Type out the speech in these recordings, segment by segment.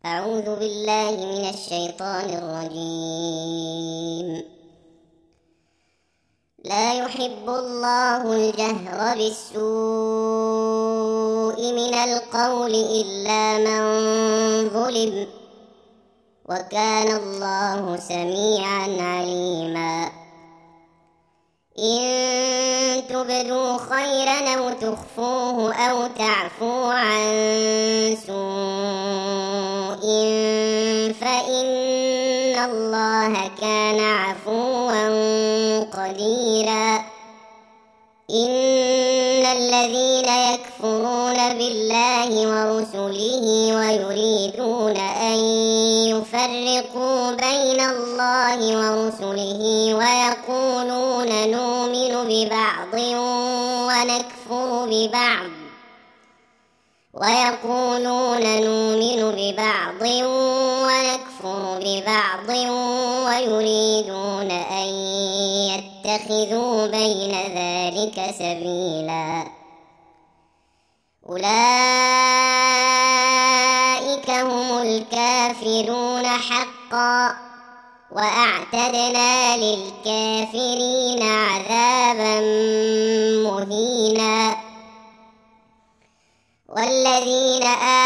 أعوذ بالله من الشيطان الرجيم. لا يحب الله الجهر بالسوء من القول إلا من ظلم، وكان الله سميعا عليما. إن تبدوا خيرا أو تخفوه أو تعفوا عن سوء فإن الله كان عفوا قديرا. إن الذين يكفرون بالله ورسله ويريدون أن يفرقوا بين الله ورسله ويقولون نؤمن ببعض ونكفر ببعض ويريدون أن يتخذوا بين ذلك سبيلا. أولئك هم الكافرون حقا، وأعتدنا للكافرين عذابا مهينا. والذين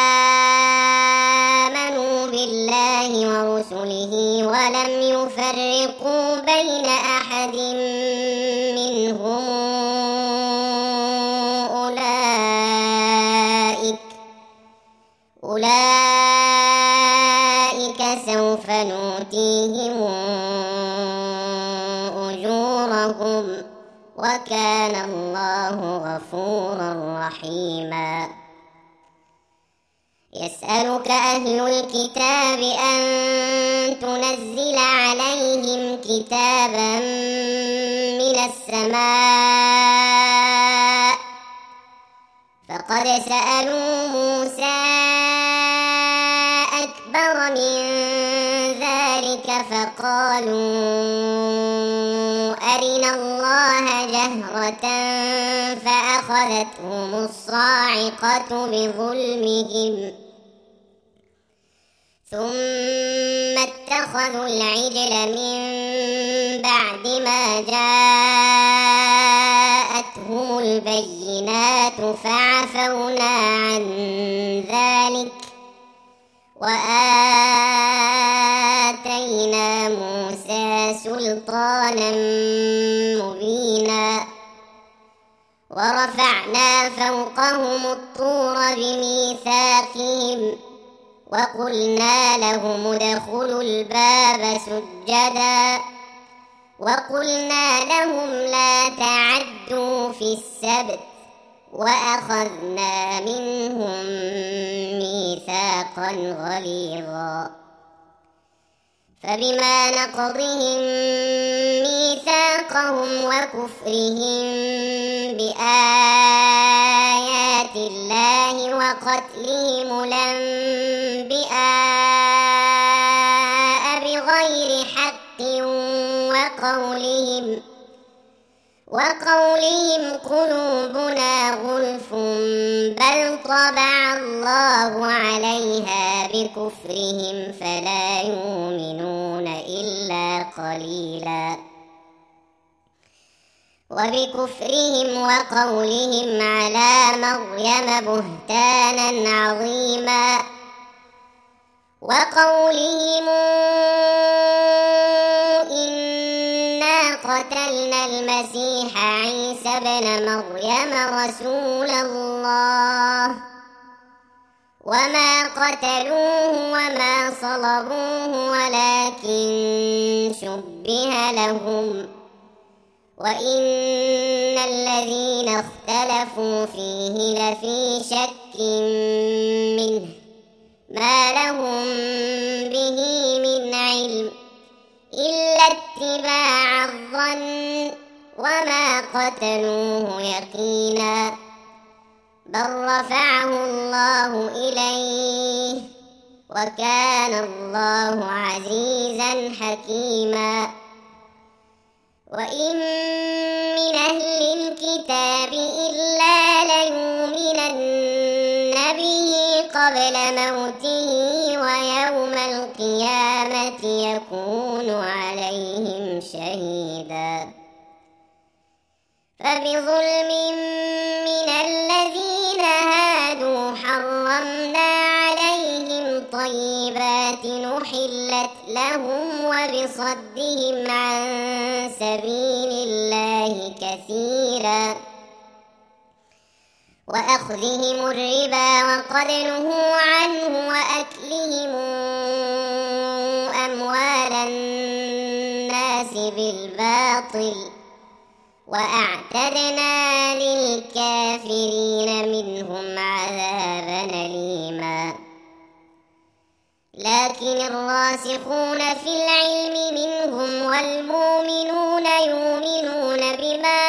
آمنوا بالله ورسله ولم يفرقوا بين أحد منهم أولئك سوف نؤتيهم أجورهم، وكان الله غفورا رحيما. يسألك أهل الكتاب أن تنزل عليهم كتابا من السماء، فقد سألوا موسى أكبر من ذلك فقالوا أرنا الله جهرة فأخذتهم الصاعقة بظلمهم، ثم اتخذوا العجل من بعد ما جاءتهم البينات فعفونا عن ذلك وآتينا موسى سلطانا مبينا. ورفعنا فوقهم الطور بميثاقهم وقلنا لهم ادخلوا الباب سجدا وقلنا لهم لا تعدوا في السبت وأخذنا منهم ميثاقا غليظا. فبما نقضهم ميثاقهم وكفرهم بآيات الله وقتلهم الأنبياء بغير حق وقولهم قلوبنا غلف بل طبع الله عليها بكفرهم فلا يؤمنون إلا قليلا. وبكفرهم وقولهم على مريم بهتانا عظيما، وقولهم إنا قتلنا المسيح عيسى ابن مريم رسول الله وما قتلوه وما صلبوه ولكن شبه لهم، وإن الذين اختلفوا فيه لفي شك منه ما لهم به من علم إلا اتباع الظن وما قتلوه يقينا، بل رفعه الله إليه وكان الله عزيزا حكيما. وإن من أهل الكتاب إلا ليؤمنن به قبل موته القيامة يكون عليهم شهيدا فبظلم من الذين هادوا حرمنا عليهم طيبات نحلت لهم وبصدهم عن سبيل الله كثيرا وأخذهم الربا وقد نهوا عنه وأكلهم أموال الناس بالباطل وأعتدنا للكافرين منهم عذابا أليما لكن الراسخون في العلم منهم والمؤمنون يؤمنون بما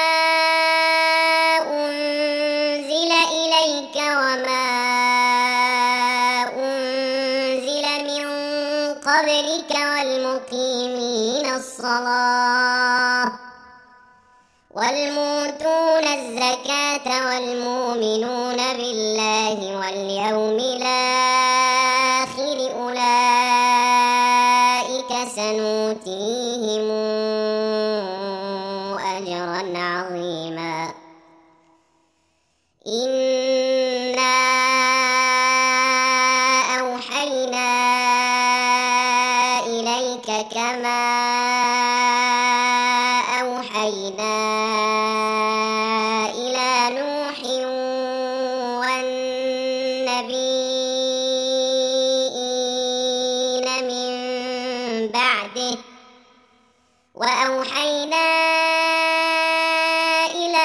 أنزل إليك وما أنزل من قبلك والمؤتون الزكاة والمؤمنون بالله واليوم الآخر أولئك سنؤتيهم أجرا عظيما إنا أوحينا إليك كما أوحينا إلى نوح والنبيين من بعده وأوحينا إلى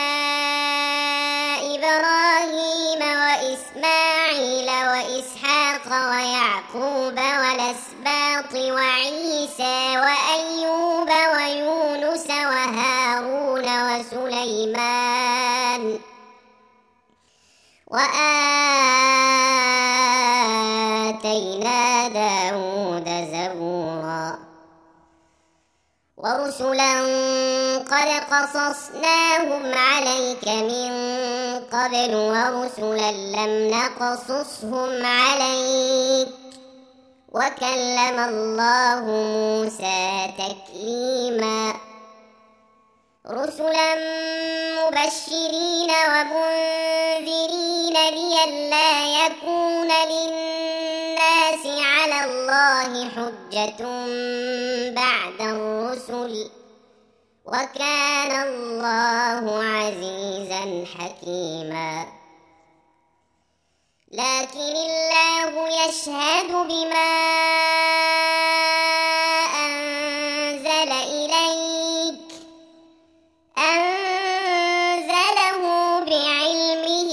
إبراهيم وإسماعيل وإسحاق ويعقوب والأسباط وعيسى وأيوب ويونس وهارون وسليمان وآتينا داود زبورا ورسلا قد قصصناهم عليك من قبل ورسلا لم نقصصهم عليك وكلم الله موسى تكليما رسلا مبشرين ومنذرين لئلا يكون للناس على الله حجة بعد الرسل وكان الله عزيزا حكيما لكن الله يشهد بما أنزل إليك أنزله بعلمه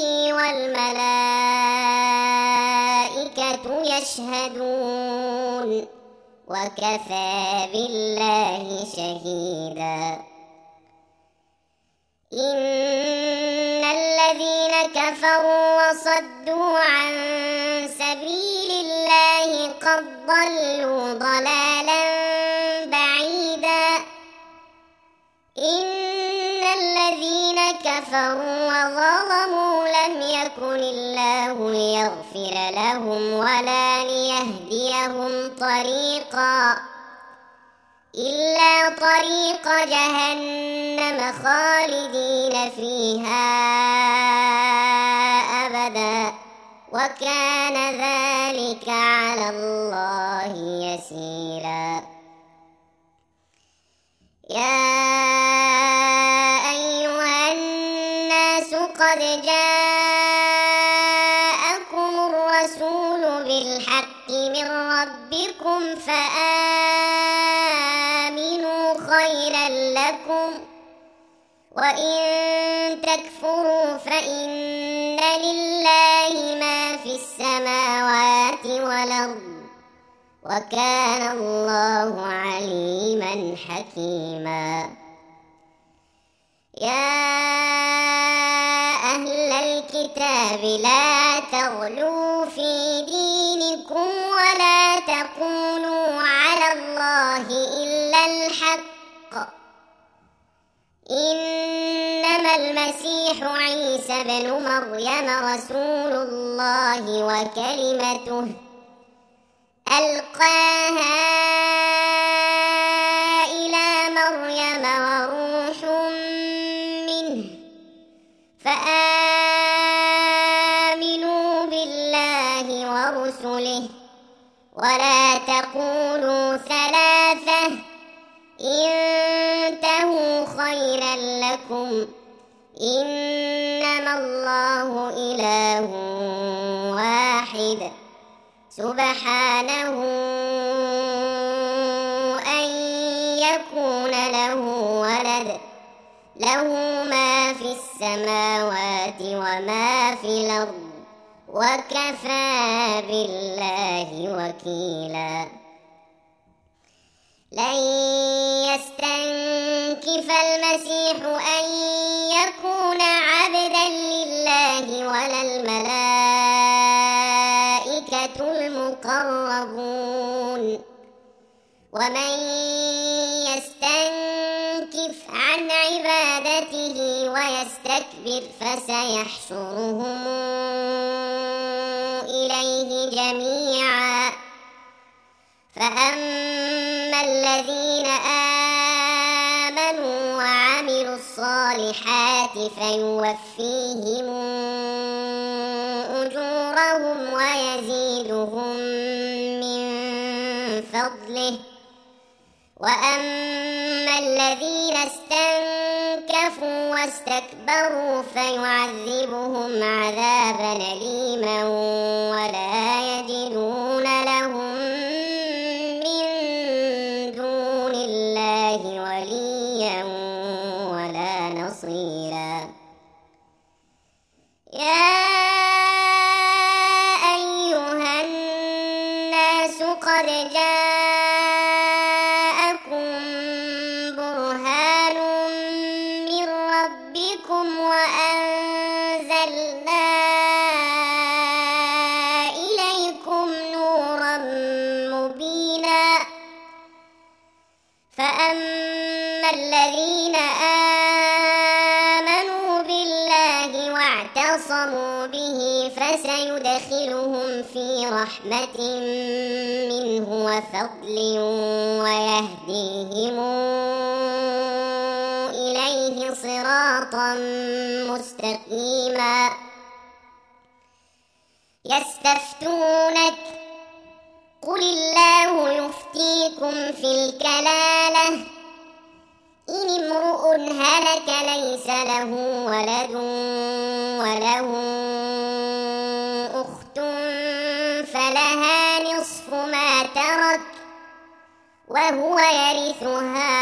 والملائكة يشهدون وكفى بالله شهيدا إن الذين كفروا وصدوا عن سبيل الله قد ضلوا ضلالا بعيدا إن الذين كفروا وظلموا لم يكن الله ليغفر لهم ولا ليهديهم طريقا إلا طريق جهنم خالدين فيها أبدا وكان ذلك على الله يسيرا يا أيها الناس قد جاءكم الرسول بالحق من ربكم فآمنوا خيرا لكم وإن تكفروا فإن لله ما في السماوات والأرض وكان الله عليما حكيما يا أهل الكتاب لا تغلوا في دينكم ولا تقولوا على الله إلا الحق إنما المسيح عيسى بن مريم رسول الله وكلمته ألقاها إلى مريم وروح منه فآمنوا بالله ورسله ولا تقولوا ثلاثة انتهوا خيرا لكم إنما الله إله واحد سبحانه أن يكون له ولد له ما في السماوات وما في الأرض وكفى بالله وكيلا لن يستنكف المسيح أن يكون عبدا لله ولا الملائكة المقربون ومن يستنكف عن عبادته ويستكبر فسيحشرهم إليه جميعا فأما الذين آمنوا وعملوا الصالحات فيوفيهم أجورهم ويزيدهم من فضله وأما الذين استنكفوا واستكبروا فيعذبهم عذابا أليما ولا يجدون لهم من دون الله وليا ولا نصيرا يا أيها الناس قد جاءكم برهان من ربكم وأنزلنا إليكم نورا مبينا فأما الذين آمنوا بالله واعتصموا به فسيدخلهم في رحمة منه وفضل ويهديهم إليه صراطا مستقيما يستفتونك قل الله يفتيكم في الكلالة إن امرؤ هلك ليس له ولد وله أخت فلها نصف ما ترك وهو يرثها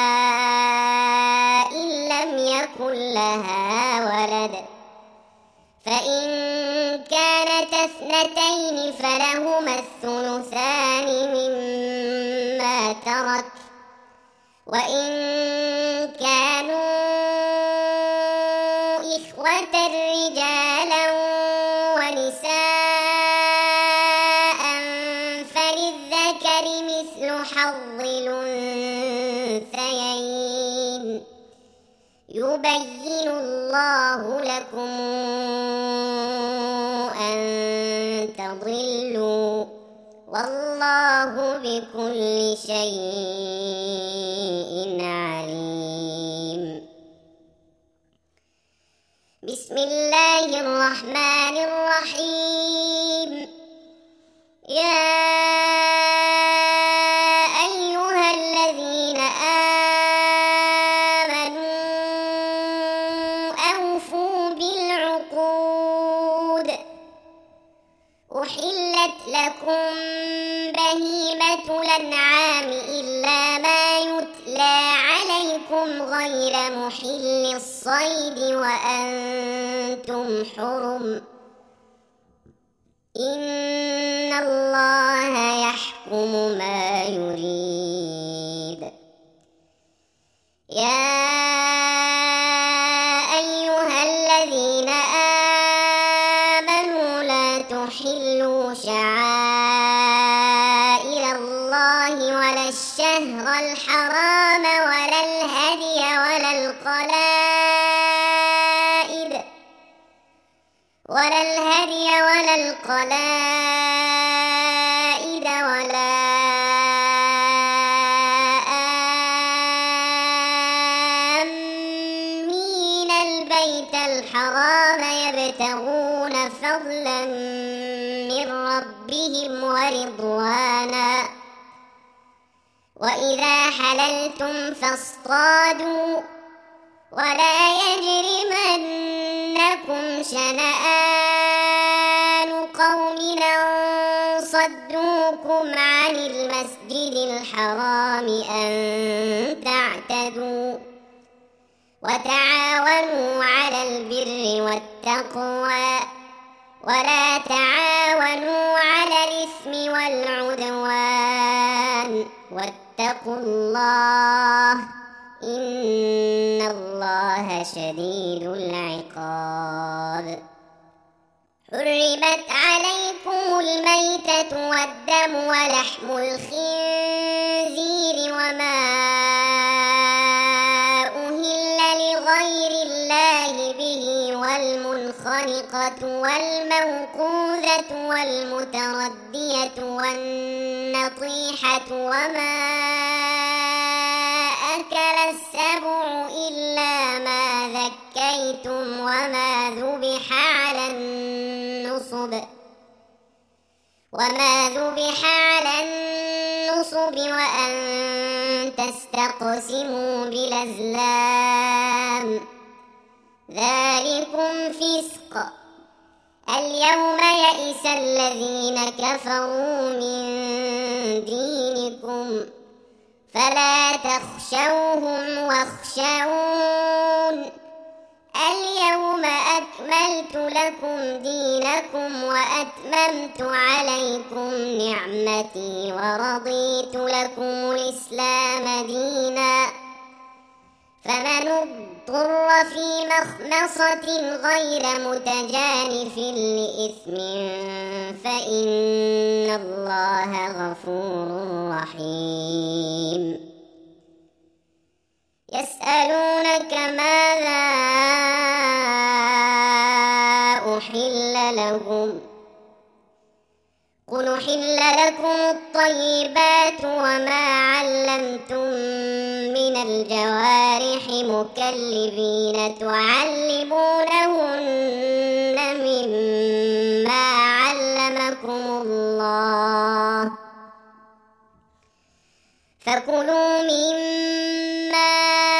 إن لم يكن لها ولد فإن كانت اثنتين فلهما الثلثان مما ترك وإن كانوا إخوة رجالا ونساء فللذكر مثل حظ الأنثيين يبين الله لكم أن تضلوا والله بكل شيء عليم بسم الله الرحمن الرحيم يا أيها الذين آمنوا أوفوا بالعقود أحلت لكم بهيمة الأنعام إلا ما يتلى عليكم غير محل الصيد وأنتم حرم إن الله يحكم ما يريد يا أيها الذين آمنوا لا تحلوا شعائر الله ولا الشهر الحرام ولا الهدي ولا القلائد ولا ربهم ورضوانا وإذا حللتم فاصطادوا ولا يجرمنكم شنآن قوم أن صدوكم عن المسجد الحرام أن تعتدوا وتعاونوا على البر والتقوى ولا تعاونوا على الإثم والعدوان واتقوا الله إن الله شديد العقاب. حرمت عليكم الميتة والدم ولحم الخنزير وما أهل لغير الله به والمنخنقة والموقوذة والمتردية والنطيحة وما أكل السبع إلا ما ذكيتم وما ذبح على النصب وأن تستقسموا بالأزلام ذلكم فسق. اليوم يئس الذين كفروا من دينكم فلا تخشوهم واخشون اليوم أكملت لكم دينكم وأتممت عليكم نعمتي ورضيت لكم الإسلام دينا فمن اضطر في مخمصة غير متجانف لإثم فإن الله غفور رحيم. يسألونك ماذا أحل لهم قل أحل لكم الطيبات وما علمتم من الجوارح مكلبين تعلمونهن مما علمكم الله فكلوا مما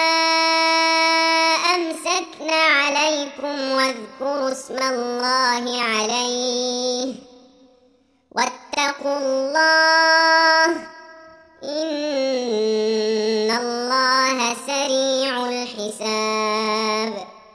أمسكن عليكم واذكروا اسم الله عليه واتقوا الله إن الله سريع الحساب.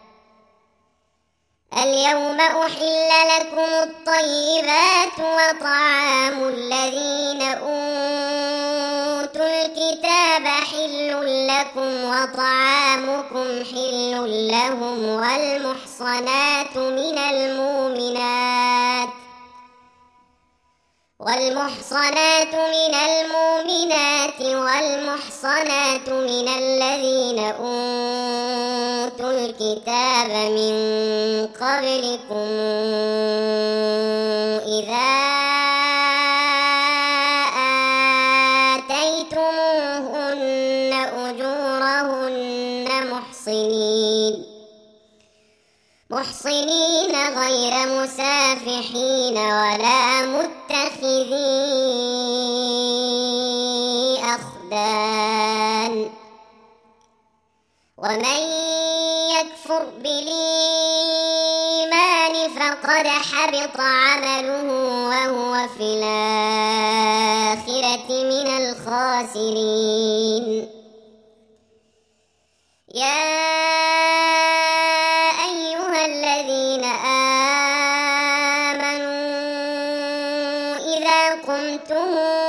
اليوم أحل لكم الطيبات وطعام الذين أوتوا الكتاب حل لكم وطعامكم حل لهم والمحصنات من المؤمنات والمحصنات من الذين أوتوا الكتاب من قبلكم إذا آتيتموهن أجورهن محصنين غير مسافحين ولا متخذي أخدان ومن يكفر بالإيمان فقد حبط عمله وهو في الآخرة من الخاسرين. يا أيها الذين آمنوا إذا قمتم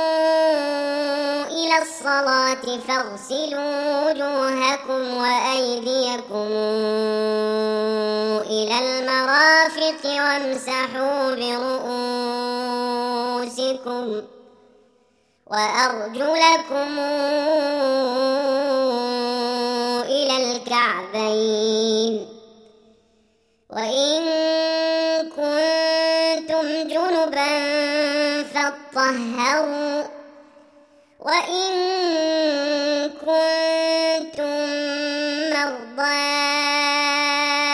إلى الصلاة فاغسلوا وجوهكم وأيديكم إلى المرافق وامسحوا برؤوسكم وأرجلكم إلى الكعبين وإن كنتم جنبا فاطهروا وإن كنتم مرضى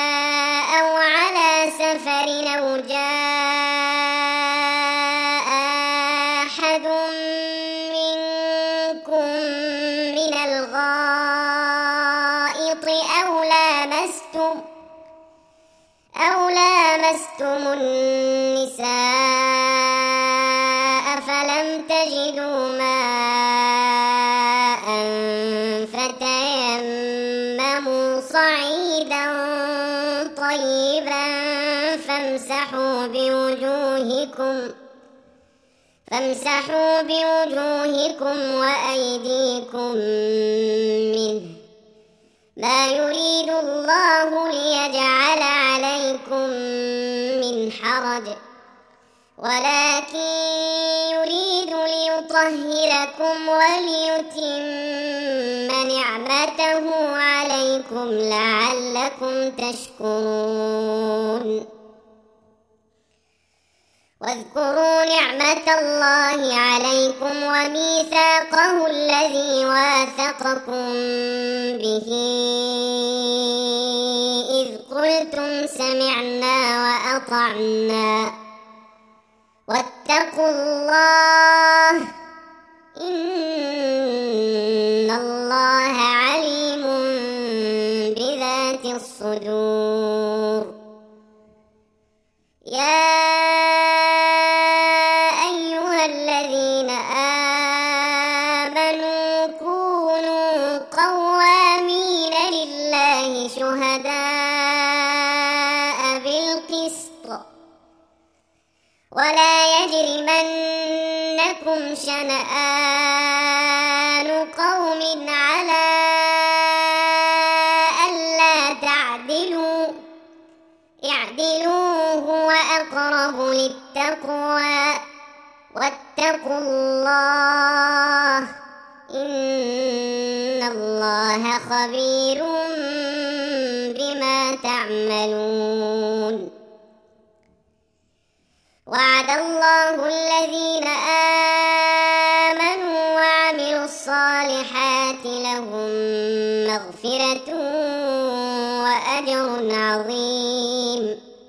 أو على سفر أو جاء أحد منكم من الغائط أو لامستم النساء فلم تجدوا ماء فتيمموا صعيدا طيبا فامسحوا بوجوهكم وأيديكم منه ما يريد الله ليجعل عليكم من حرج ولكن يريد ليطهركم وليتم نعمته عليكم لعلكم تشكرون واذكروا نعمة الله عليكم وميثاقه الذي واثقكم به إذ قلتم سمعنا وأطعنا واتقوا الله إن الله عليم بذات الصدور. يا أيها الذين آمنوا كونوا قوامين لله شهداء بالقسط ولا يجرمنكم شنآن قوم على ألا تعدلوا اعدلوا هو أقرب للتقوى واتقوا الله إن الله خبير بما تعملون. وعد الله الذين آمنوا وعملوا الصالحات لهم مغفرة وأجر عظيم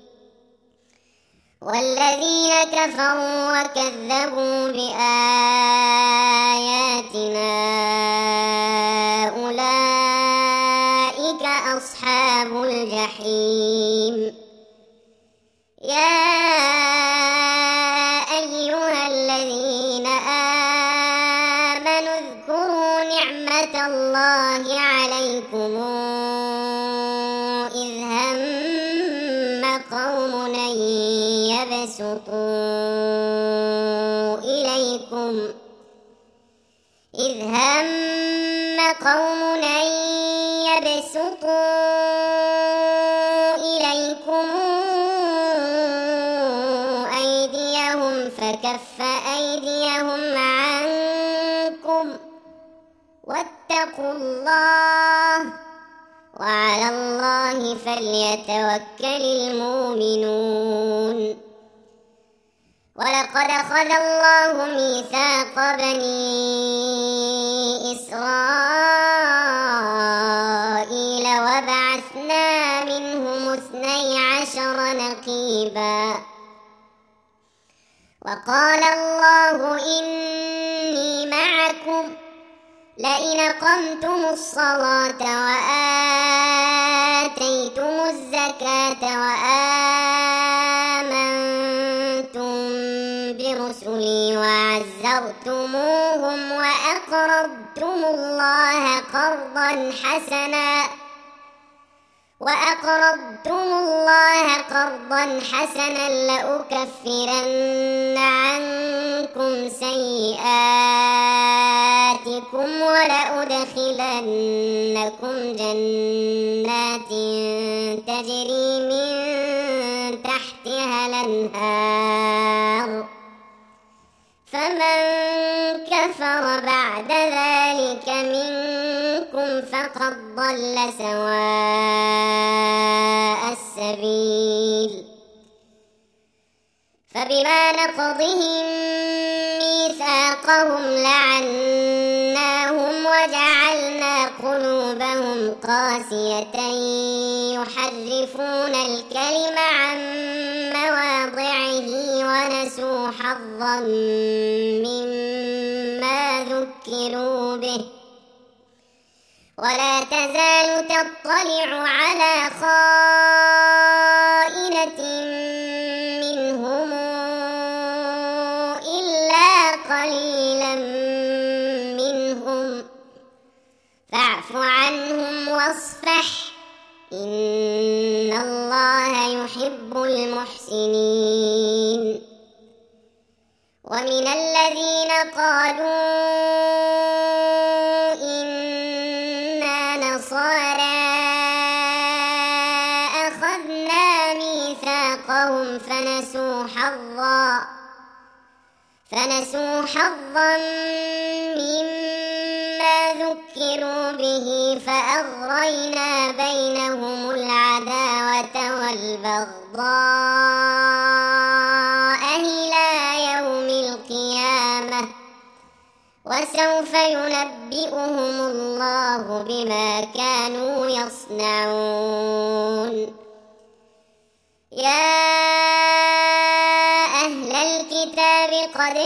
والذين كفروا وكذبوا بآياتنا أولئك أصحاب الجحيم. يا أيها الذين آمنوا اذكروا نعمة الله عليكم إذ هم قوم أن يبسطوا إليكم أيديهم فكف أيديهم عنكم واتقوا الله وعلى الله فليتوكل المؤمنون. ولقد أخذ الله ميثاق بني إسرائيل وبعثنا منهم 12 نقيبا وقال الله إني معكم لئن أقمتم الصلاة وآتيتم الزكاة وآمنتم برسلي وعزرتموهم وأقرضتم الله قرضا حسنا لأكفرن عنكم سيئاتكم ولأدخلنكم جنات تجري من تحتها الأنهار فمن كفر بعد ذلك منكم فقد ضل سواء السبيل. فبما نقضهم ميثاقهم لعناهم وجعلنا قلوبهم قاسية يحرفون الكلم عن مواضعه ونسوا حظا مما ذكروا به ولا تزال تطلع على خائنة منهم إلا قليلا منهم فاعف عنهم واصفح إن الله يحب المحسنين. ومن الذين قالوا إنا نصارى أخذنا ميثاقهم فنسوا حظا مما ذكروا به فأغرينا بينهم العداوة والبغضاء إلى يوم القيامة وسوف ينبئهم الله بما كانوا يصنعون. يا أهل الكتاب قد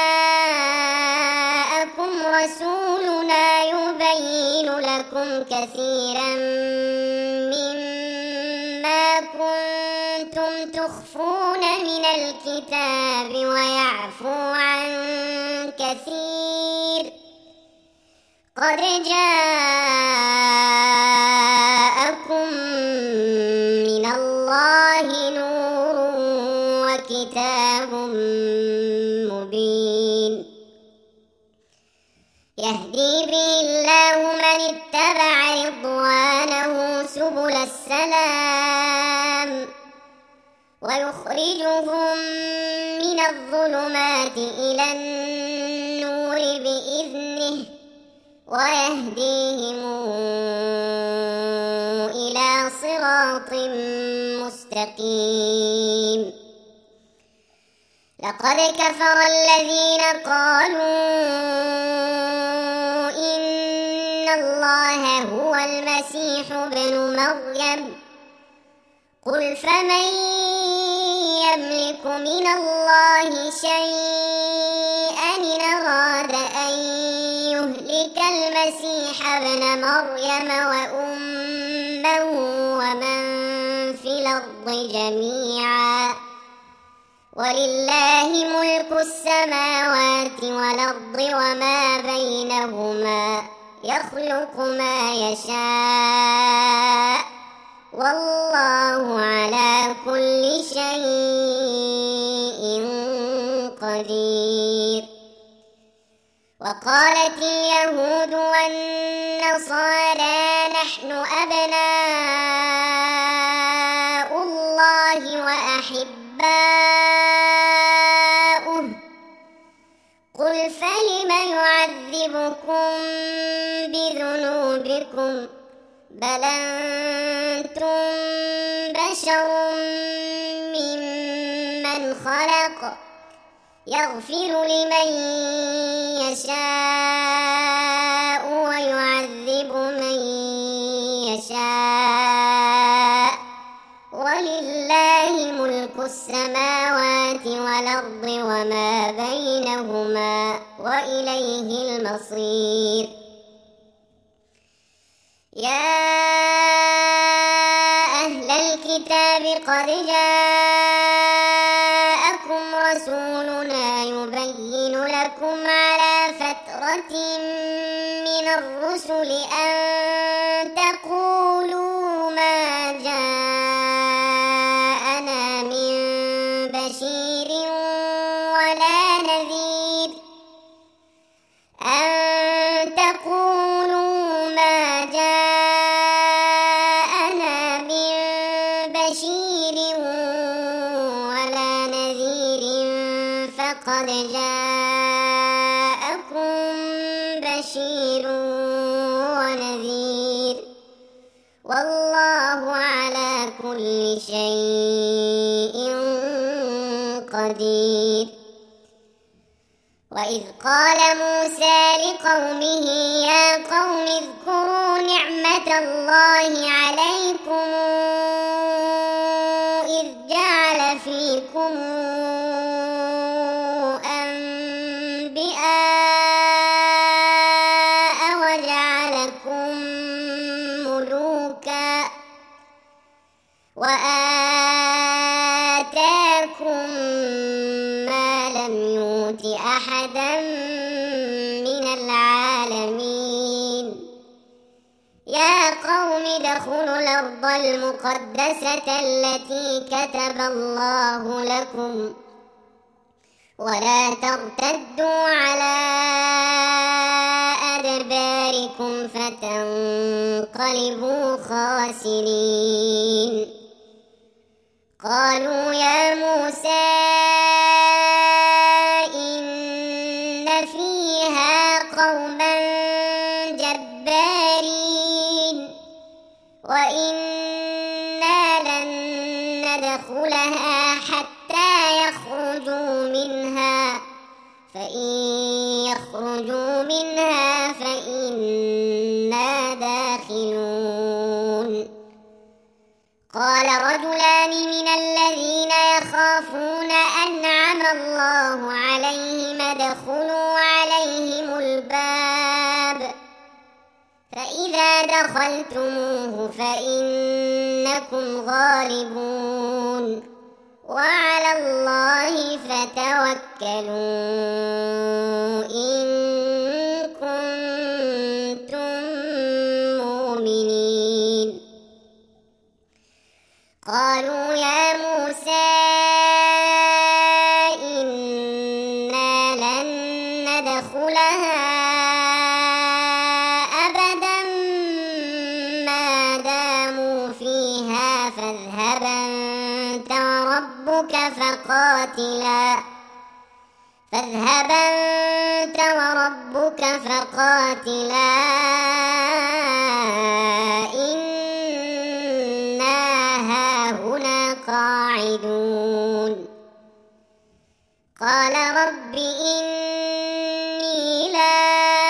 جاءكم رسولنا يبين لكم كثيرا مما كنتم تخفون من الكتاب ويعفو عن كثير قد جاءكم من الله نور وكتاب مبين يهدي به الله من اتبع رضوانه سبل السلام ويخرجهم من الظلمات إلى النور بإذنه ويهديهم إلى صراط مستقيم. لقد كفر الذين قالوا إن الله هو المسيح ابن مريم قل فمن يملك من الله شيئا إن أراد أن يهلك المسيح ابن مريم وأمه ومن في الأرض جميعا ولله ملك السماوات والأرض وما بينهما يخلق ما يشاء والله على كل شيء قدير. وقالت اليهود والنصارى نحن أبناء الله وأحباؤه قل فلم يعذبكم بذنوبكم بل أنتم بشر ممن خلق يغفر لمن يشاء ويعذب من يشاء ولله ملك السماوات والأرض وما بينهما وإليه المصير. يا أهل الكتاب قد جاءكم رسولنا يبين لكم على فترة من الرسل أن تقولوا ما جاءنا من بشير ولا نذير قد جاءكم بشير ونذير والله على كل شيء قدير. وإذ قال موسى لقومه يا قوم اذكروا نعمة الله عليكم إذ جعل فيكم أحدا من العالمين يا قوم ادخلوا الأرض المقدسة التي كتب الله لكم ولا ترتدوا على أدباركم فتنقلبوا خاسرين قالوا يا موسى إن فيها قوما جبارين وإنا لن ندخلها حتى يخرجوا منها فإن يخرجوا منها فإنا داخلون قال رجلان من الذين يخافون أنعم الله عليهم ادخلوا عليهم الباب فإذا دخلتموه فإنكم غالبون وعلى الله فتوكلوا إن كنتم مؤمنين قالوا يا موسى إنا لن ندخلها أبدا ما داموا فيها فاذهب أنت وربك فقاتلا إنا هاهنا قاعدون قال رب إني لا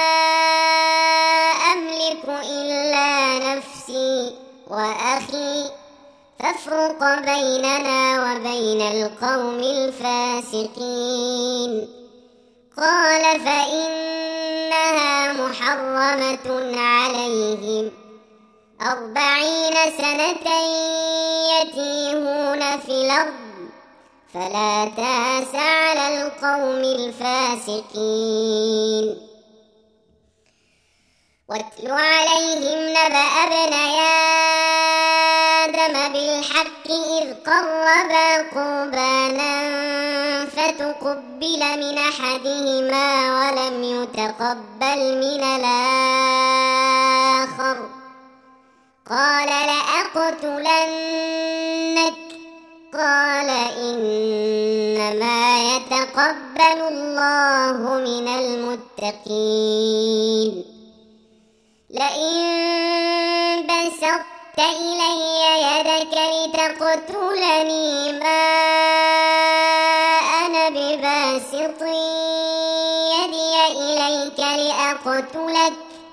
أملك إلا نفسي وأخي فافرق بيننا وبين القوم الفاسقين قال فإنها محرمة عليهم 40 سنة يتيهون في الأرض فلا تأس على القوم الفاسقين واتل عليهم نبأ ابني آدم بالحق إذ قربا قربانا فتقبل من أحدهما ولم يتقبل من الآخر قال لأقتلنك قال إنما يتقبل الله من المتقين لئن بسطت إلي يدك لتقتلني ما أنا بباسط يدي إليك لأقتلك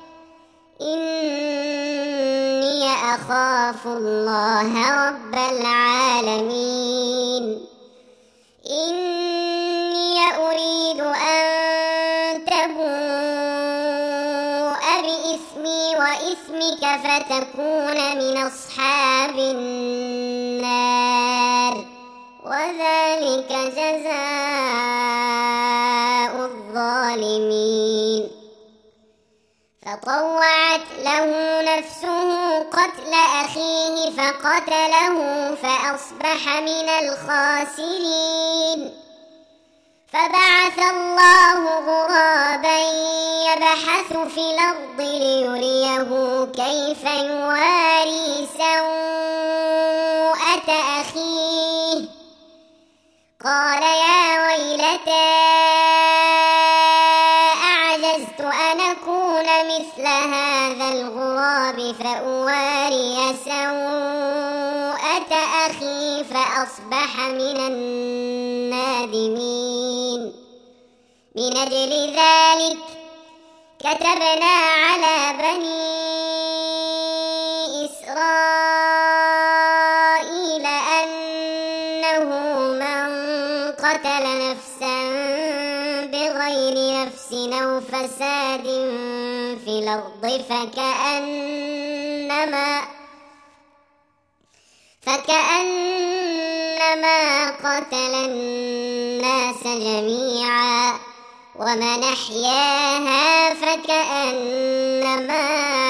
إني أخاف الله رب العالمين إني أريد أن تبوء بإثمي وإثمك فتكون من أصحاب النار وذلك جزاء الظالمين فطوعت له نفسه قتل أخيه فقتله فأصبح من الخاسرين فبعث الله غرابا يبحث في الأرض ليريه كيف يواري سوءة أخيه قال يا ويلتى أعجزت أن أكون مثل هذا الغراب فأواري سوءة أخي فأصبح من النادمين من أجل ذلك كتبنا على بني إسرائيل أنه من قتل نفسا بغير نفس أو فساد في الأرض فكأنما قتل الناس جميعا ومن أحياها فكأنما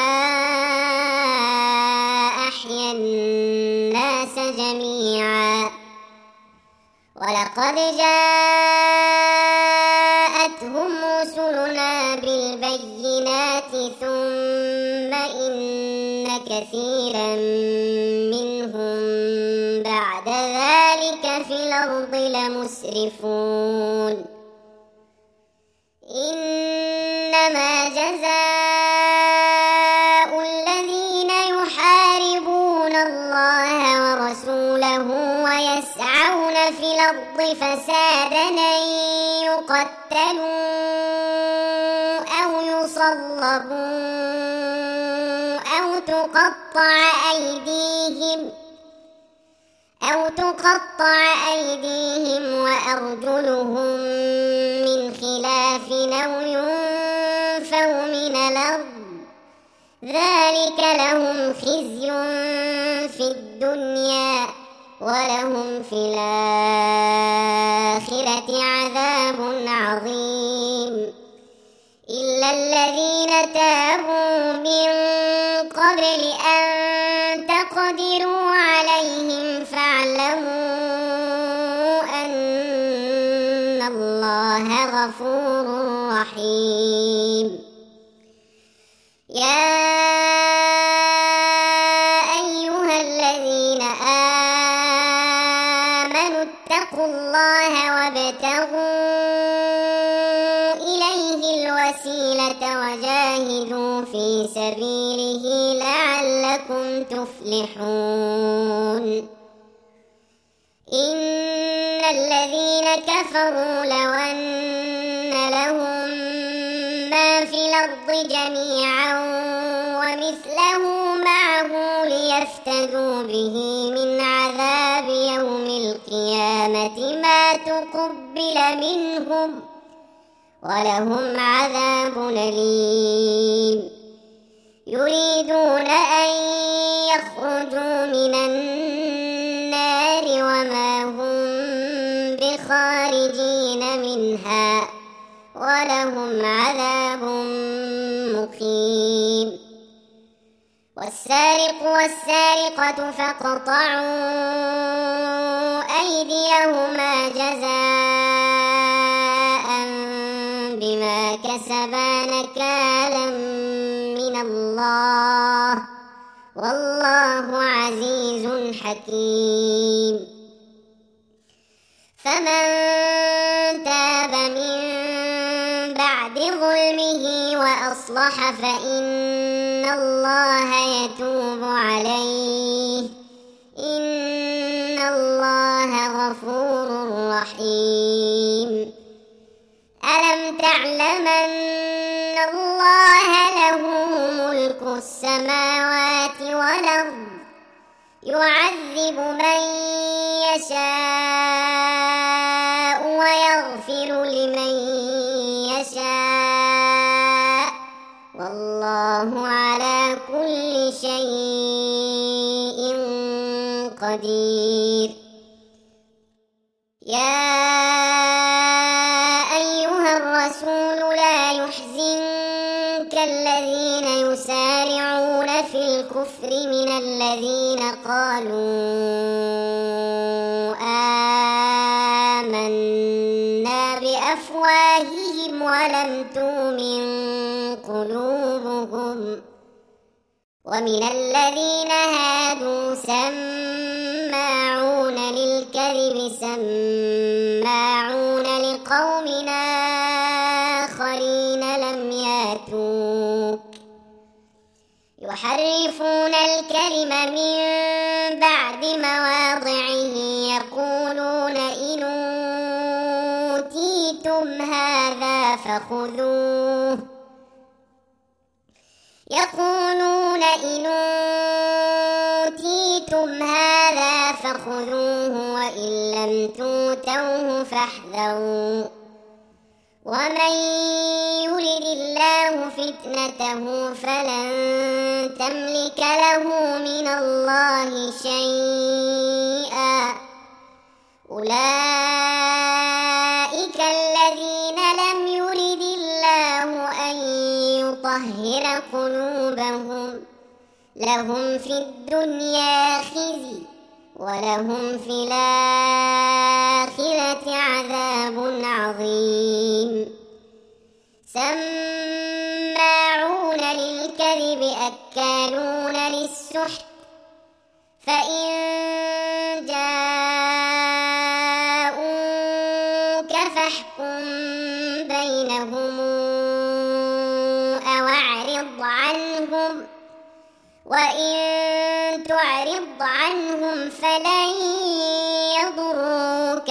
أحيا الناس جميعا. ولقد جاءتهم رسلنا بالبينات ثم إن كثيرا منهم بعد ذلك في الأرض لمسرفون. إنما جزاء الذين يحاربون الله ورسوله ويسعون في الأرض فسادا أن يقتلوا أو يصلبوا أو تقطع أيديهم وأرجلهم من خلاف أو ينفوا من الأرض. ذلك لهم خزي في الدنيا ولهم في الآخرة عذاب عظيم. إلا الذين تابوا من قبل أن تقدروا عليهم فاعلموا أن الله غفور رحيم. يا أيها الذين آمنوا اتقوا الله وابتغوا إليه الوسيلة وجاهدوا في سبيله لعلكم تفلحون. إن الذين كفروا لو أن لهم ما في الأرض جميعا ومثله معه ليفتدوا به من عذاب يوم القيامة ما تقبل منهم ولهم عذاب أليم. يريدون أن يخرجوا من النار وما هم بخارجين منها ولهم عذاب مقيم. والسارق والسارقة فاقطعوا أيديهما جزاء بما كسبا نكالا من الله والله عزيز حكيم. فمن تاب من بعد ظلمه وأصلح فإن الله يتوب عليه إن الله غفور رحيم. ألم تعلم أن الله له ملك السماوات والأرض يعذب من يشاء ويغفر لمن يشاء والله على كل شيء قدير. يا أيها الرسول لا يحزنك الذين يسارعون في الكفر من الذين قالوا آمنا بأفواههم ولم تؤمن قلوبهم ومن الذين هادوا سماعون للكذب سماعون لقوم آخرين لم ياتوك يحرفون الكلم من بعد مواضعه يقولون إن أوتيتم هذا فخذوه وإن لم توتوه فاحذروا ومن يرد الله فتنته فلن تملك له من الله شيئا. أولئك الذين لم يرد قلوبهم لهم في الدنيا خزي ولهم في الآخرة عذاب عظيم سماعون للكذب أكالون للسحت فإن جاءوك فاحكم بينهم أو أعرض عنهم وإن تعرض عنهم فلن يضروك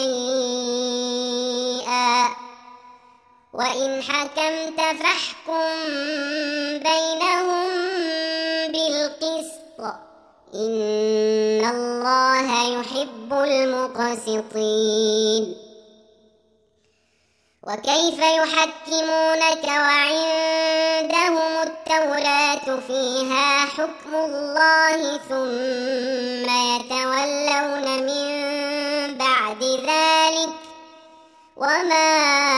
شيئا وإن حكمت فاحكم بينهم بالقسط إن الله يحب المقسطين وكيف يحكمونك وعندهم التوراة فيها حكم الله ثم يتولون من بعد ذلك وما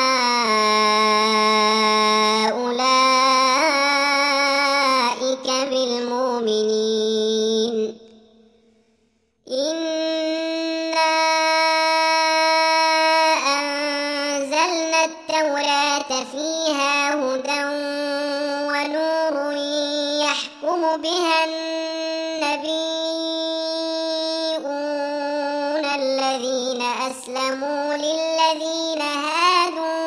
أولئك بالمؤمنين إنا أنزلنا التوراة فيها هدى ونور يحكم بها النبيون الذين أسلموا للذين هادوا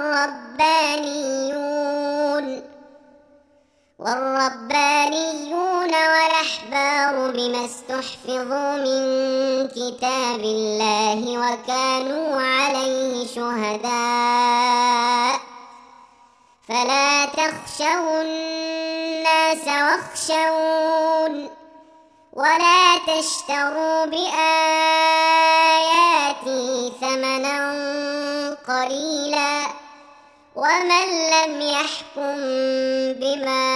والربانيون والأحبار بما استحفظوا من كتاب الله وكانوا عليه شهداء فلا تخشوا الناس واخشون ولا تشتروا بآياتي ثمنا قليلا ومن لم يحكم بما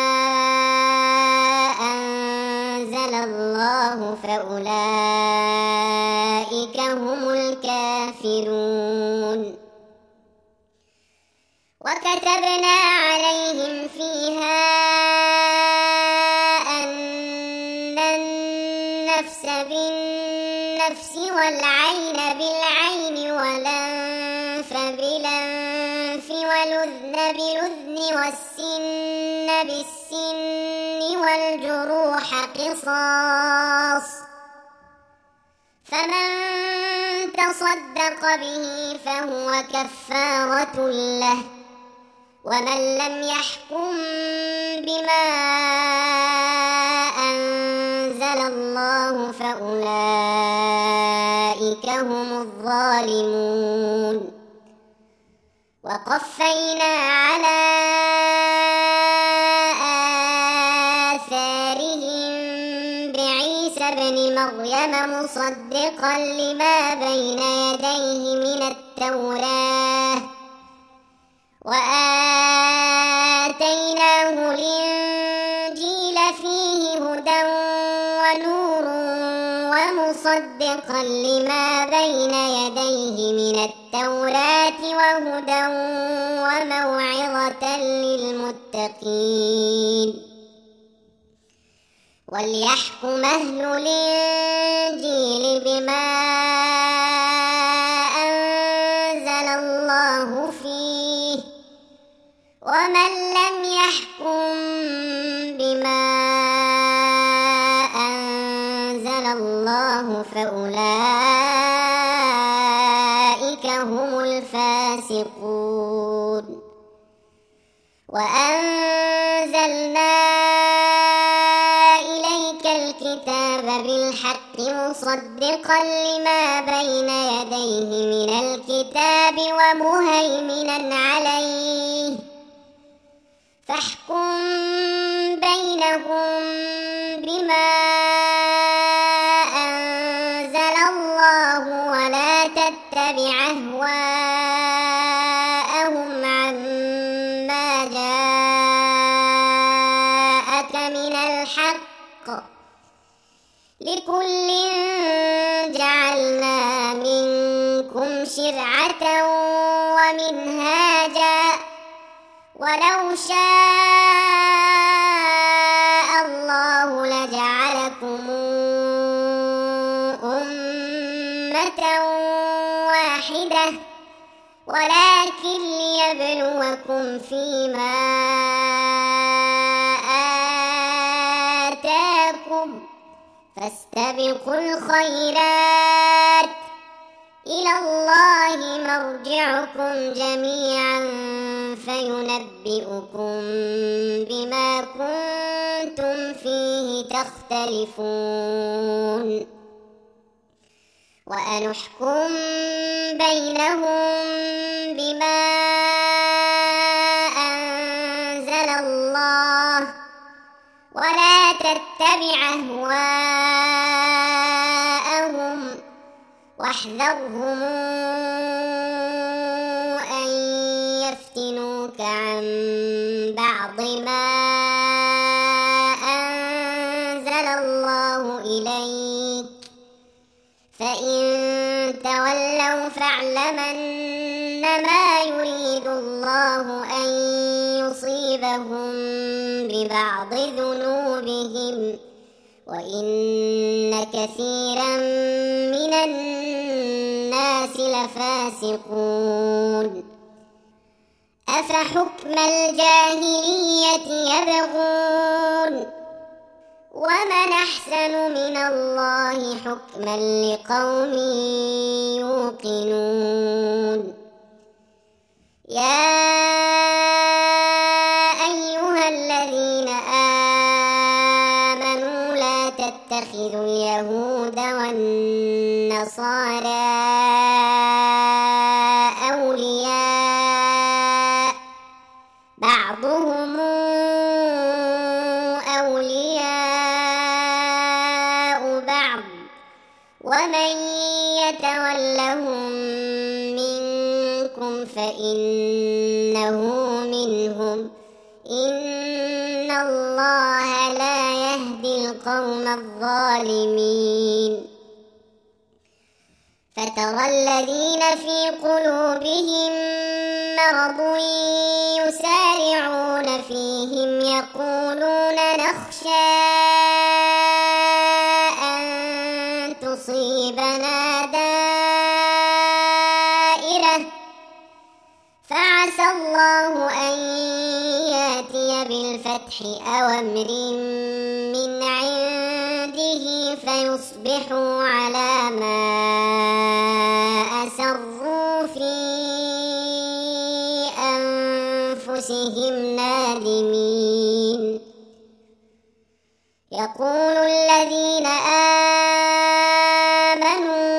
أنزل الله فأولئك هم الكافرون وكتبنا عليهم فيها أن النفس بالنفس والعين بالعين والأنف بالأنف والأذن بالأذن والسن بالسن والجروح قصاص فمن تصدق به فهو كفارة له ومن لم يحكم بما أنزل الله فأولئك هم الظالمون وقفينا على آثارهم بعيسى ابن مريم مصدقا لما بين يديه من التوراة وآتيناه الإنجيل فيه هدى ونور ومصدقا لما بين يديه من التوراة وهدى وموعظة للمتقين وليحكم أهل الإنجيل بما أنزل الله فيه ومن لم يحكم بما أنزل الله فأولئك هم الفاسقون وأنزلنا إليك الكتاب بالحق مصدقا لما بين يديه من الكتاب ومهيمنا عليه فاحكم بينهم بما أنزل الله ولا تتبع أهواءهم عما جاءك من الحق لكل جعلنا منكم شرعة ومنهاجا ولو شاء ولكن ليبلوكم فيما آتاكم فاستبقوا الخيرات إلى الله مرجعكم جميعا فينبئكم بما كنتم فيه تختلفون وأنحكم بينهم بما أنزل الله ولا تتبع أهواءهم واحذرهم أن يفتنوك عن بعض ما أنزل الله إليك فإن تولوا فاعلم أنما يريد الله أن يصيبهم ببعض ذنوبهم وإن كثيرا من الناس لفاسقون أفحكم الجاهلية يبغون ومن أحسن من الله حكما لقوم يوقنون يا أيها الذين آمنوا لا تتخذوا اليهود والنصارى أولياء بعضهم أولياء بعض ومن يتولهم منكم فإنه منهم إن الله لا يهدي القوم الظالمين فترى الذين في قلوبهم مرض يسارعون فيهم يقولون نخشى أن تصيبنا دائرة فعسى الله أن يأتي بالفتح أو أمر من عنده فيصبحوا على ما أسروا في أنفسهم نادمين يقول الذين آمنوا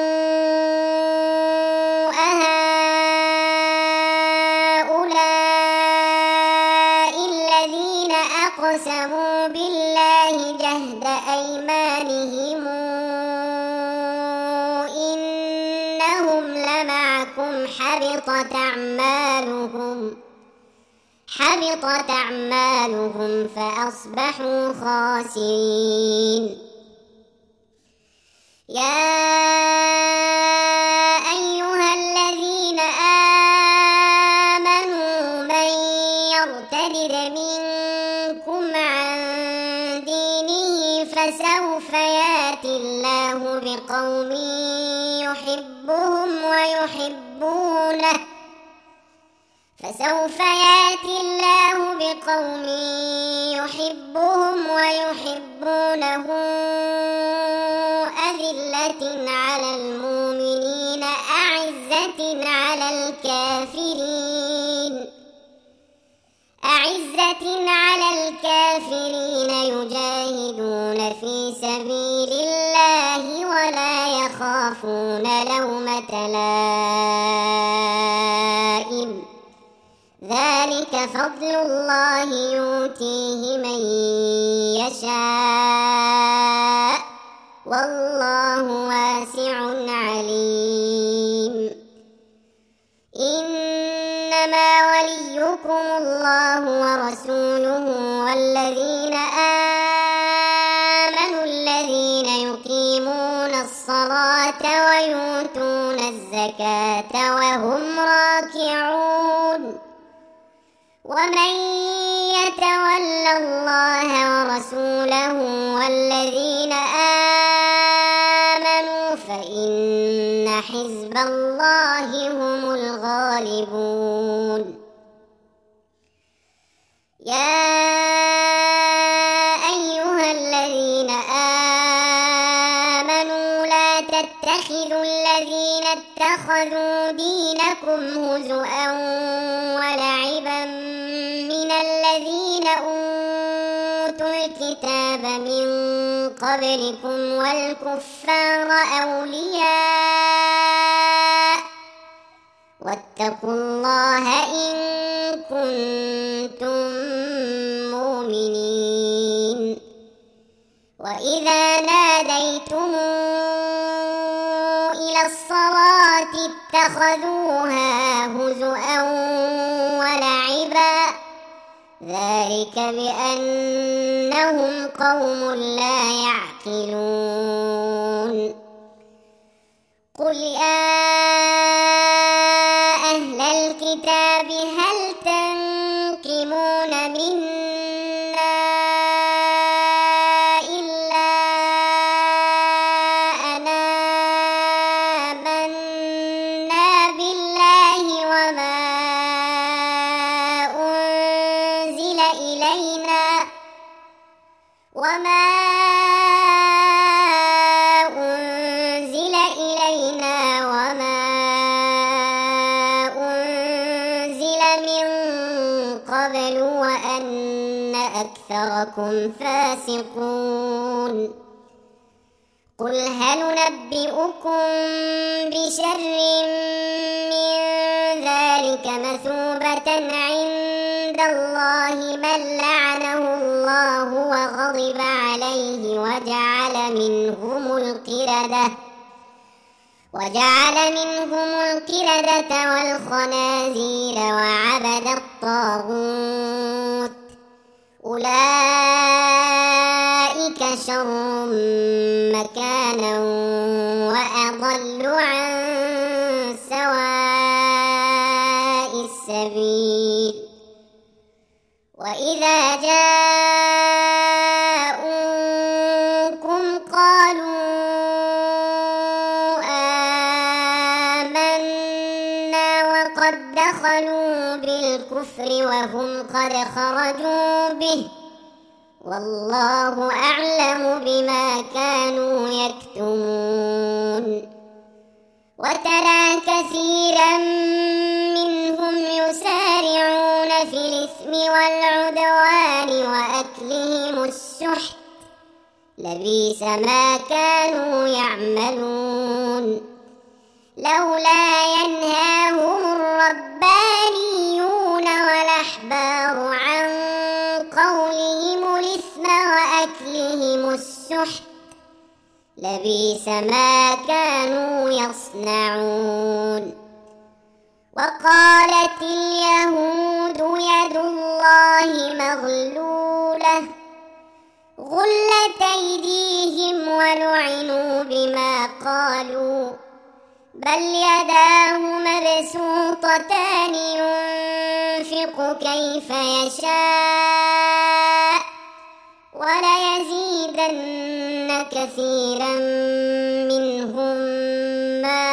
أهؤلاء الذين أقسموا بالله جهد أيمانهم إنهم لمعكم حبطت أعمالهم فأصبحوا خاسرين يا أيها الذين آمنوا من يرتد منكم عن دينه فسوف يأتي الله بقوم يحبهم ويحبونه أذلة على المؤمنين أعزة على الكافرين يجاهدون في سبيل الله ولا يخافون لومة لائم ذلك فضل الله يؤتيه من يشاء والله واسع عليم إنما وليكم الله ورسوله والذين آمنوا الذين يقيمون الصلاة ويؤتون الزكاة وهم راكعون ومن يتول الله ورسوله والذين آمنوا فإن حزب الله هم الغالبون. يا أيها الذين آمنوا لا تتخذوا الذين اتخذوا دينكم هزؤا ولعبا من الذين أوتوا الكتاب من قبلكم والكفار أولياء واتقوا الله إن كنتم مؤمنين. وإذا ناديتم إلى الصلاة اتخذوها هزؤا ولعبا ذلك بأنهم قوم لا يعقلون. قل يا أهل الكتاب هل تنقمون منا إلا أن آمنا بالله وما أنزل إلينا وما أنزل من قبل وأن أكثركم فاسقون. قل هل ننبئكم بشر من ذلك مثوبة عند الله من لعنه الله وغضب عليه وجعل منهم القردة والخنازير وعبد الطاغوت أولئك شر مكانا وأضل عن سواء السبيل. وإذا جاءوكم قالوا وقد دخلوا بالكفر وهم قد خرجوا به والله أعلم بما كانوا يكتمون. وترى كثيرا منهم يسارعون في الإثم والعدوان وأكلهم السحت لبئس ما كانوا يعملون. لولا ينهاهم الربانيون والأحبار عن قولهم الإثم وأكلهم السحت لبئس ما كانوا يصنعون. وقالت اليهود يد الله مغلولة غلت أيديهم ولعنوا بما قالوا بل يداه مبسوطتان ينفق كيف يشاء وليزيدن كثيرا منهم ما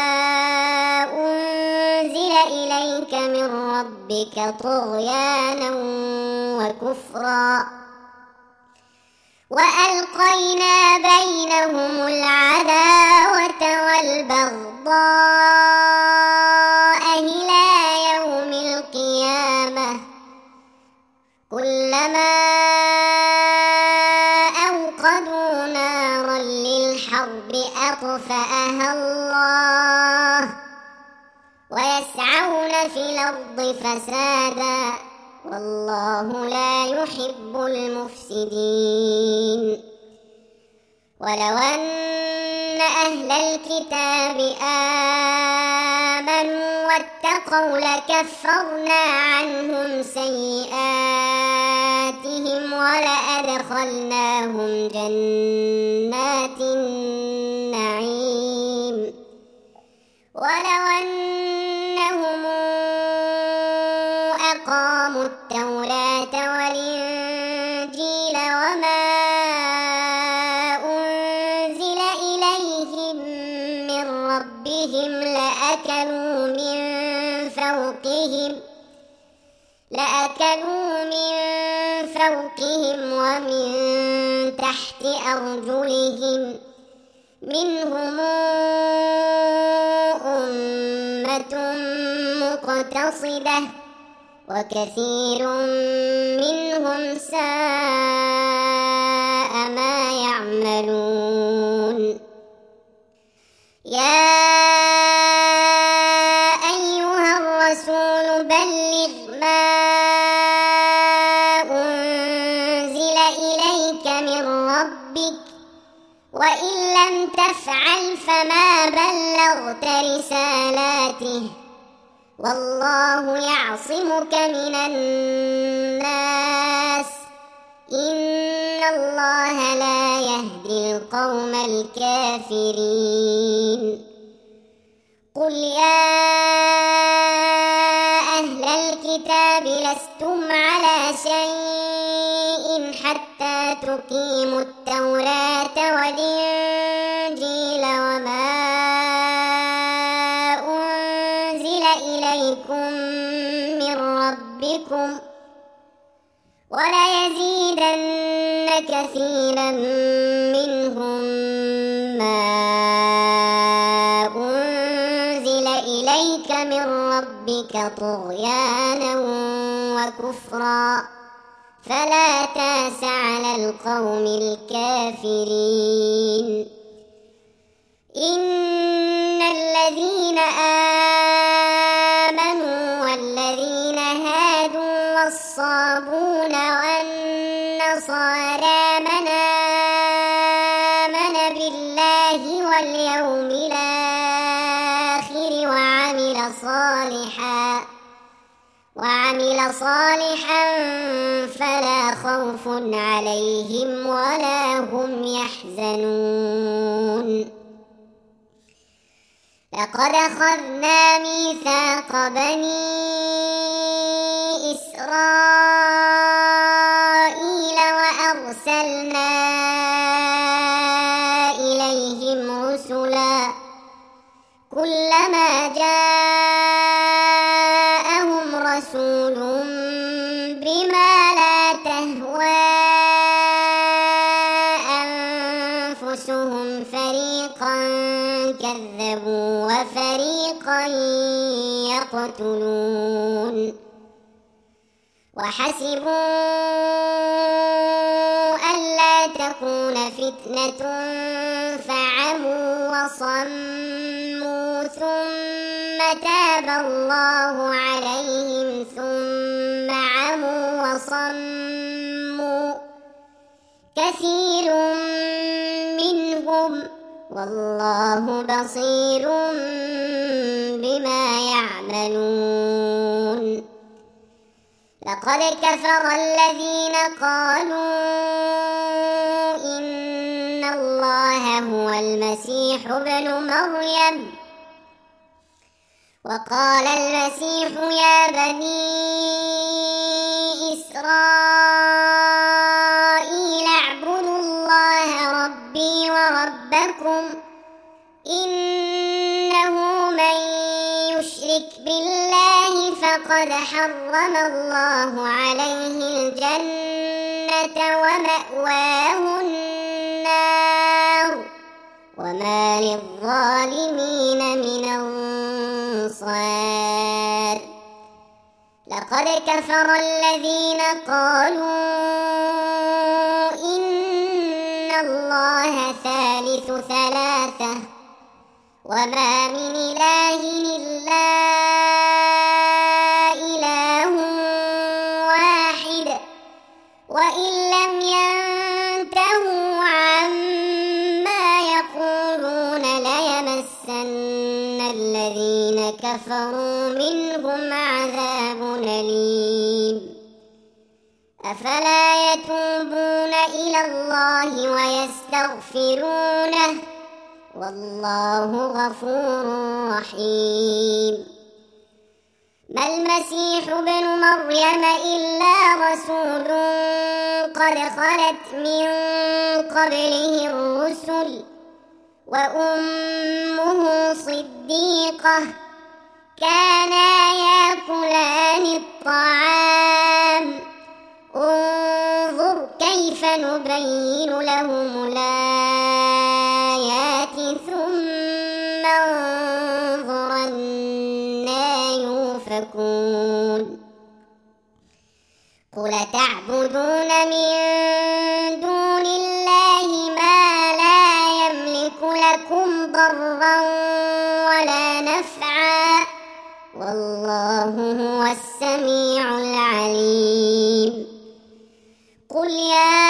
أنزل إليك من ربك طغيانا وكفرا وألقينا بينهم العداوة والبغضاء إلى يوم القيامة كلما أوقدوا نارا للحرب أطفأها الله ويسعون في الأرض فسادا والله لا يحب المفسدين. ولو أن أهل الكتاب آمنوا واتقوا لكفرنا عنهم سيئاتهم ولأدخلناهم جنات النعيم. ولو أنهم أقاموا التوراة والإنجيل وما أنزل إليهم من ربهم أكلوا من فوقهم ومن تحت أرجلهم منهم أمة مقتصدة وكثير منهم ساء ما يعملون يا أيها الرسول بلغ ما أنزل إليك من ربك وإن لم تفعل فما بلغت رسالاته والله يعصمك من الناس إن الله لا يهدي القوم الكافرين قل يا أهل الكتاب لستم على شيء حتى تقيموا التوراة والإنجيل وما أنزل إليكم من ربكم وليزيدن كثيرا منهم ما أنزل إليك من ربك طغيانا وكفرا فلا تأس على القوم الكافرين إن الذين آمنوا والذين هادوا والصابون والنصارى من آمن بالله واليوم الآخر وعمل صالحا فلا خوف عليهم ولا هم يحزنون لقد أخذنا ميثاق بني إسرائيل وأرسلنا إليهم رسلا كلما جاءهم رسول بما لا تهوى أنفسهم فريقا كذبوا وفريقا يقتلون وحسبوا ألا تكون فتنة فعموا وصموا ثم تاب الله عليهم ثم عموا وصموا كثير منهم والله بصير بما يعملون لقد كفر الذين قالوا إن الله هو المسيح ابن مريم وقال المسيح يا بني إسرائيل اعبدوا الله ربي وربكم إنه من يشرك بالله فقد حرم الله عليه الجنة ومأواه النار وما للظالمين من أنصار لقد كفر الذين قالوا إن الله ثالث ثلاثة وما من إله إلا إله واحد وإن لم ينتهوا عما يقولون ليمسن الذين كفروا منهم عذاب أليم أفلا يتوبون إلى الله ويستغفرونه والله غفور رحيم ما المسيح ابن مريم إلا رسول قد خلت من قبله الرسل وأمه صديقة كانا ياكلان الطعام انظر كيف نبين لهم الآيات ثم انظر أنى يؤفكون قل تعبدون من دون الله ما لا يملك لكم ضرا ولا نفعا والله هو السميع العليم قل يا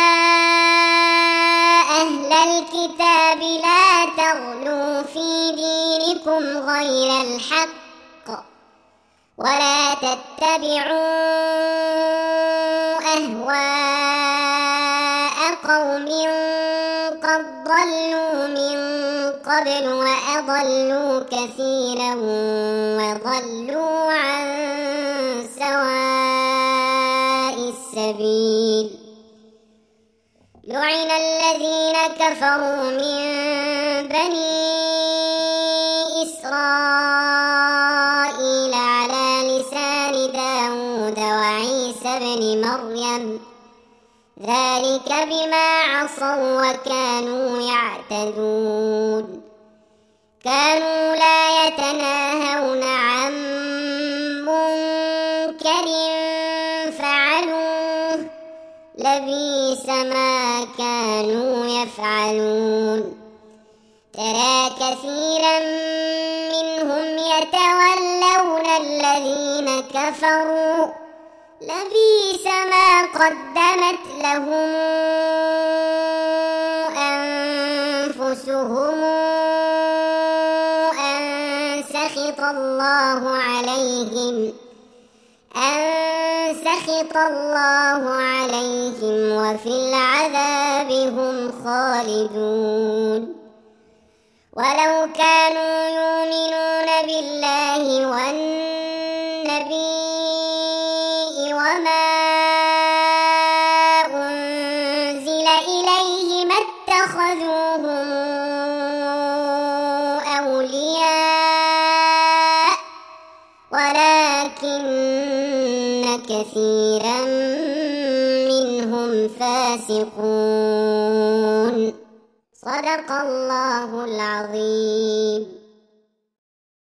أهل الكتاب لا تغلوا في دينكم غير الحق ولا تتبعوا أهواء قوم قد ضلوا من قبل وأضلوا كثيرا وضلوا عن سواء السبيل لعن الذين كفروا من بني إسرائيل على لسان داود وعيسى بن مريم ذلك بما عصوا وكانوا يعتدون كانوا لا يتناهون عن منكر فعلوه لبئس ما كانوا يفعلون ترى كثيرا منهم يتولون الذين كفروا لبئس ما قدمت لهم أنفسهم أن سخط الله عليهم وفي العذاب هم خالدون ولو كانوا يؤمنون بالله والنبي وما أنزل إليه ما اتخذوهم أولياء ولكن كثيرا منهم فاسقون صدق الله العظيم.